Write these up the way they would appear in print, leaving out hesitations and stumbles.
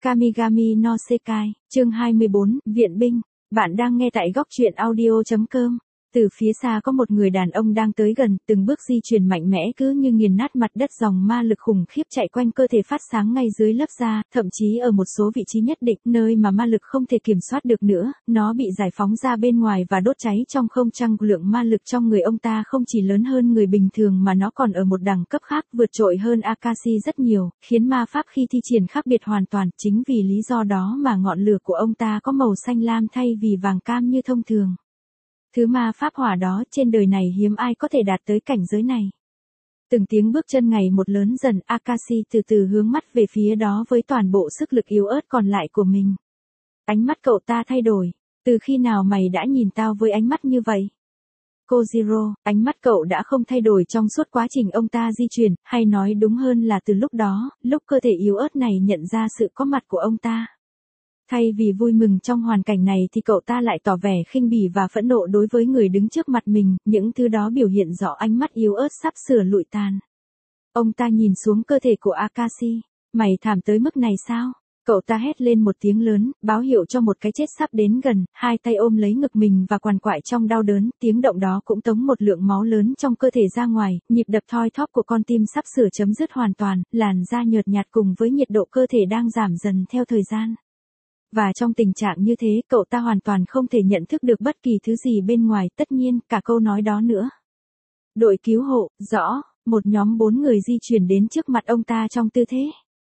Kamigami no Sekai, chương 24, Viện binh. Bạn đang nghe tại góc truyện audio.com. Từ phía xa có một người đàn ông đang tới gần, từng bước di chuyển mạnh mẽ cứ như nghiền nát mặt đất, dòng ma lực khủng khiếp chạy quanh cơ thể phát sáng ngay dưới lớp da, thậm chí ở một số vị trí nhất định, nơi mà ma lực không thể kiểm soát được nữa, nó bị giải phóng ra bên ngoài và đốt cháy trong không trung. Lượng ma lực trong người ông ta không chỉ lớn hơn người bình thường mà nó còn ở một đẳng cấp khác, vượt trội hơn Akashi rất nhiều, khiến ma pháp khi thi triển khác biệt hoàn toàn. Chính vì lý do đó mà ngọn lửa của ông ta có màu xanh lam thay vì vàng cam như thông thường. Thứ ma pháp hỏa đó trên đời này hiếm ai có thể đạt tới cảnh giới này. Từng tiếng bước chân ngày một lớn dần, Akashi từ từ hướng mắt về phía đó với toàn bộ sức lực yếu ớt còn lại của mình. Ánh mắt cậu ta thay đổi. Từ khi nào mày đã nhìn tao với ánh mắt như vậy? Kojiro, ánh mắt cậu đã không thay đổi trong suốt quá trình ông ta di chuyển, hay nói đúng hơn là từ lúc đó, lúc cơ thể yếu ớt này nhận ra sự có mặt của ông ta. Thay vì vui mừng trong hoàn cảnh này thì cậu ta lại tỏ vẻ khinh bỉ và phẫn nộ đối với người đứng trước mặt mình, những thứ đó biểu hiện rõ ánh mắt yếu ớt sắp sửa lụi tàn. Ông ta nhìn xuống cơ thể của Akashi. Mày thảm tới mức này sao? Cậu ta hét lên một tiếng lớn, báo hiệu cho một cái chết sắp đến gần, hai tay ôm lấy ngực mình và quằn quại trong đau đớn, tiếng động đó cũng tống một lượng máu lớn trong cơ thể ra ngoài, nhịp đập thoi thóp của con tim sắp sửa chấm dứt hoàn toàn, làn da nhợt nhạt cùng với nhiệt độ cơ thể đang giảm dần theo thời gian. Và trong tình trạng như thế, cậu ta hoàn toàn không thể nhận thức được bất kỳ thứ gì bên ngoài, tất nhiên, cả câu nói đó nữa. Đội cứu hộ, rõ, một nhóm 4 người di chuyển đến trước mặt ông ta trong tư thế.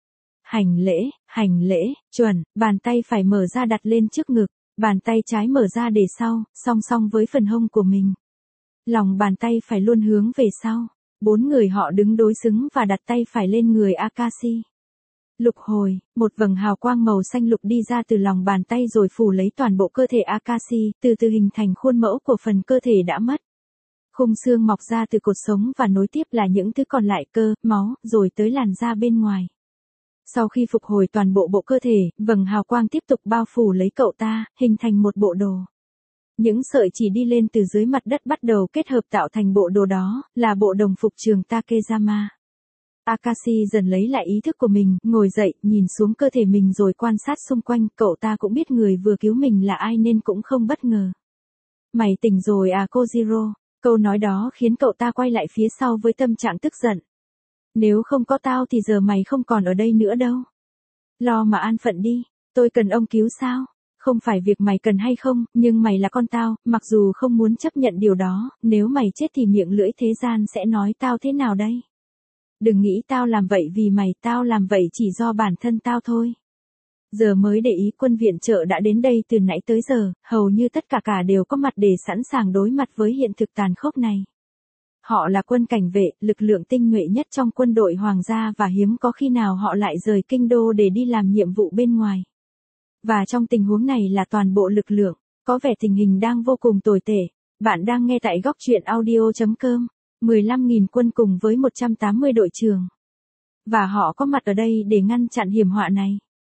Hành lễ, chuẩn, bàn tay phải mở ra đặt lên trước ngực, bàn tay trái mở ra để sau, song song với phần hông của mình. Lòng bàn tay phải luôn hướng về sau. 4 người họ đứng đối xứng và đặt tay phải lên người Akashi. Lục hồi, một vầng hào quang màu xanh lục đi ra từ lòng bàn tay rồi phủ lấy toàn bộ cơ thể Akashi, từ từ hình thành khuôn mẫu của phần cơ thể đã mất. Khung xương mọc ra từ cột sống và nối tiếp là những thứ còn lại, cơ, máu, rồi tới làn da bên ngoài. Sau khi phục hồi toàn bộ bộ cơ thể, vầng hào quang tiếp tục bao phủ lấy cậu ta, hình thành một bộ đồ. Những sợi chỉ đi lên từ dưới mặt đất bắt đầu kết hợp tạo thành bộ đồ đó, là bộ đồng phục trường Takezama. Akashi dần lấy lại ý thức của mình, ngồi dậy, nhìn xuống cơ thể mình rồi quan sát xung quanh, cậu ta cũng biết người vừa cứu mình là ai nên cũng không bất ngờ. Mày tỉnh rồi à Kojiro? Câu nói đó khiến cậu ta quay lại phía sau với tâm trạng tức giận. Nếu không có tao thì giờ mày không còn ở đây nữa đâu. Lo mà an phận đi, tôi cần ông cứu sao? Không phải việc mày cần hay không, nhưng mày là con tao, mặc dù không muốn chấp nhận điều đó, nếu mày chết thì miệng lưỡi thế gian sẽ nói tao thế nào đây? Đừng nghĩ tao làm vậy vì mày, tao làm vậy chỉ do bản thân tao thôi. Giờ mới để ý quân viện trợ đã đến đây từ nãy tới giờ, hầu như tất cả đều có mặt để sẵn sàng đối mặt với hiện thực tàn khốc này. Họ là quân cảnh vệ, lực lượng tinh nhuệ nhất trong quân đội hoàng gia và hiếm có khi nào họ lại rời kinh đô để đi làm nhiệm vụ bên ngoài. Và trong tình huống này là toàn bộ lực lượng, có vẻ tình hình đang vô cùng tồi tệ. Bạn đang nghe tại góc truyện audio.com. 15.000 quân cùng với 180 đội trưởng. Và họ có mặt ở đây để ngăn chặn hiểm họa này.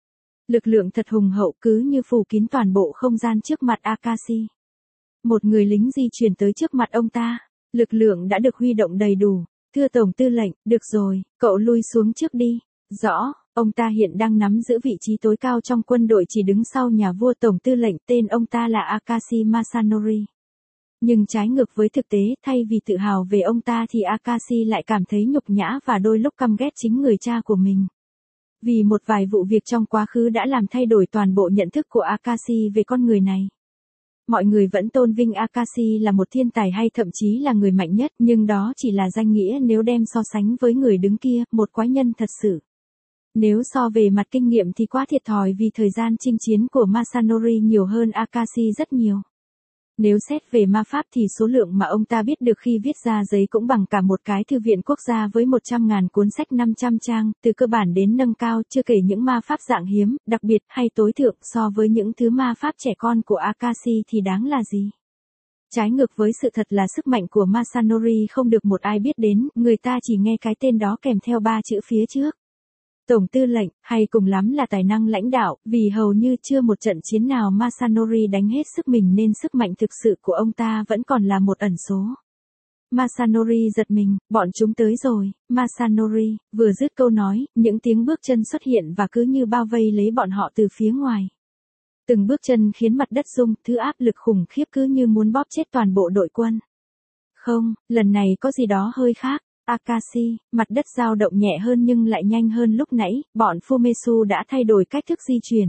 Lực lượng thật hùng hậu cứ như phủ kín toàn bộ không gian trước mặt Akashi. Một người lính di chuyển tới trước mặt ông ta. Lực lượng đã được huy động đầy đủ. Thưa Tổng Tư lệnh, được rồi, cậu lui xuống trước đi. Rõ, ông ta hiện đang nắm giữ vị trí tối cao trong quân đội, chỉ đứng sau nhà vua Tổng Tư lệnh, tên ông ta là Akashi Masanori. Nhưng trái ngược với thực tế, thay vì tự hào về ông ta thì Akashi lại cảm thấy nhục nhã và đôi lúc căm ghét chính người cha của mình. Vì một vài vụ việc trong quá khứ đã làm thay đổi toàn bộ nhận thức của Akashi về con người này. Mọi người vẫn tôn vinh Akashi là một thiên tài hay thậm chí là người mạnh nhất, nhưng đó chỉ là danh nghĩa nếu đem so sánh với người đứng kia, một quái nhân thật sự. Nếu so về mặt kinh nghiệm thì quá thiệt thòi vì thời gian chinh chiến của Masanori nhiều hơn Akashi rất nhiều. Nếu xét về ma pháp thì số lượng mà ông ta biết được khi viết ra giấy cũng bằng cả một cái thư viện quốc gia với 100.000 cuốn sách 500 trang, từ cơ bản đến nâng cao, chưa kể những ma pháp dạng hiếm, đặc biệt hay tối thượng, so với những thứ ma pháp trẻ con của Akashi thì đáng là gì. Trái ngược với sự thật là sức mạnh của Masanori không được một ai biết đến, người ta chỉ nghe cái tên đó kèm theo 3 chữ phía trước. Tổng Tư lệnh, hay cùng lắm là tài năng lãnh đạo, vì hầu như chưa một trận chiến nào Masanori đánh hết sức mình nên sức mạnh thực sự của ông ta vẫn còn là một ẩn số. Masanori giật mình, bọn chúng tới rồi, Masanori, vừa dứt câu nói, những tiếng bước chân xuất hiện và cứ như bao vây lấy bọn họ từ phía ngoài. Từng bước chân khiến mặt đất rung, thứ áp lực khủng khiếp cứ như muốn bóp chết toàn bộ đội quân. Không, lần này có gì đó hơi khác. Akashi, mặt đất dao động nhẹ hơn nhưng lại nhanh hơn lúc nãy, bọn Fumetsu đã thay đổi cách thức di chuyển.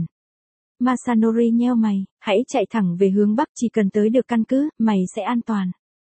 Masanori nheo mày, hãy chạy thẳng về hướng Bắc, chỉ cần tới được căn cứ, mày sẽ an toàn.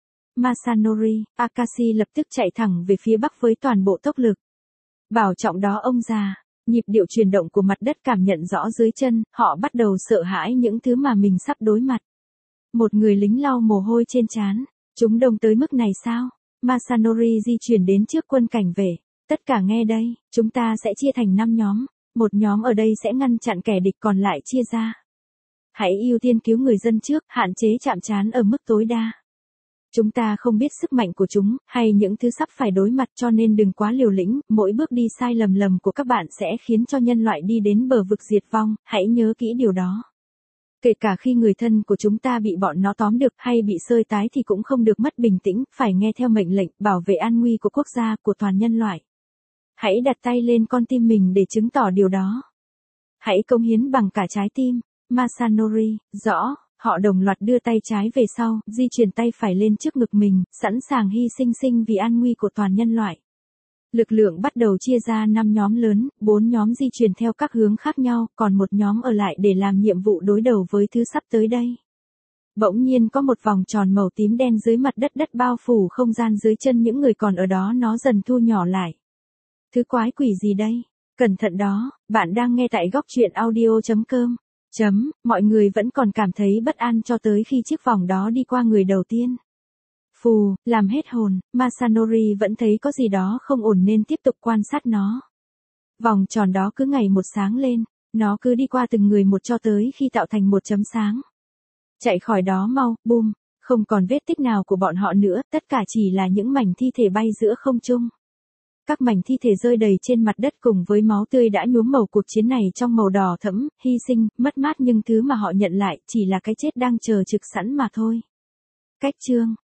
Masanori, Akashi lập tức chạy thẳng về phía Bắc với toàn bộ tốc lực. Bảo trọng đó ông già. Nhịp điệu chuyển động của mặt đất cảm nhận rõ dưới chân, họ bắt đầu sợ hãi những thứ mà mình sắp đối mặt. Một người lính lau mồ hôi trên trán. Chúng đông tới mức này sao? Masanori di chuyển đến trước quân cảnh vệ. Tất cả nghe đây, chúng ta sẽ chia thành 5 nhóm. Một nhóm ở đây sẽ ngăn chặn kẻ địch, còn lại chia ra. Hãy ưu tiên cứu người dân trước, hạn chế chạm trán ở mức tối đa. Chúng ta không biết sức mạnh của chúng, hay những thứ sắp phải đối mặt, cho nên đừng quá liều lĩnh, mỗi bước đi sai lầm của các bạn sẽ khiến cho nhân loại đi đến bờ vực diệt vong, hãy nhớ kỹ điều đó. Kể cả khi người thân của chúng ta bị bọn nó tóm được hay bị sơi tái thì cũng không được mất bình tĩnh, phải nghe theo mệnh lệnh, bảo vệ an nguy của quốc gia, của toàn nhân loại. Hãy đặt tay lên con tim mình để chứng tỏ điều đó. Hãy cống hiến bằng cả trái tim. Masanori, rõ. Họ đồng loạt đưa tay trái về sau, di chuyển tay phải lên trước ngực mình, sẵn sàng hy sinh vì an nguy của toàn nhân loại. Lực lượng bắt đầu chia ra 5 nhóm lớn, 4 nhóm di chuyển theo các hướng khác nhau, còn một nhóm ở lại để làm nhiệm vụ đối đầu với thứ sắp tới đây. Bỗng nhiên có một vòng tròn màu tím đen dưới mặt đất, đất bao phủ không gian dưới chân những người còn ở đó, nó dần thu nhỏ lại. Thứ quái quỷ gì đây? Cẩn thận đó, bạn đang nghe tại góc truyện audio.com. Mọi người vẫn còn cảm thấy bất an cho tới khi chiếc vòng đó đi qua người đầu tiên. Phù, làm hết hồn, Masanori vẫn thấy có gì đó không ổn nên tiếp tục quan sát nó. Vòng tròn đó cứ ngày một sáng lên, nó cứ đi qua từng người một cho tới khi tạo thành một chấm sáng. Chạy khỏi đó mau, boom, không còn vết tích nào của bọn họ nữa, tất cả chỉ là những mảnh thi thể bay giữa không trung. Các mảnh thi thể rơi đầy trên mặt đất cùng với máu tươi đã nhuốm màu cuộc chiến này trong màu đỏ thẫm, hy sinh, mất mát, nhưng thứ mà họ nhận lại chỉ là cái chết đang chờ trực sẵn mà thôi. Cách chương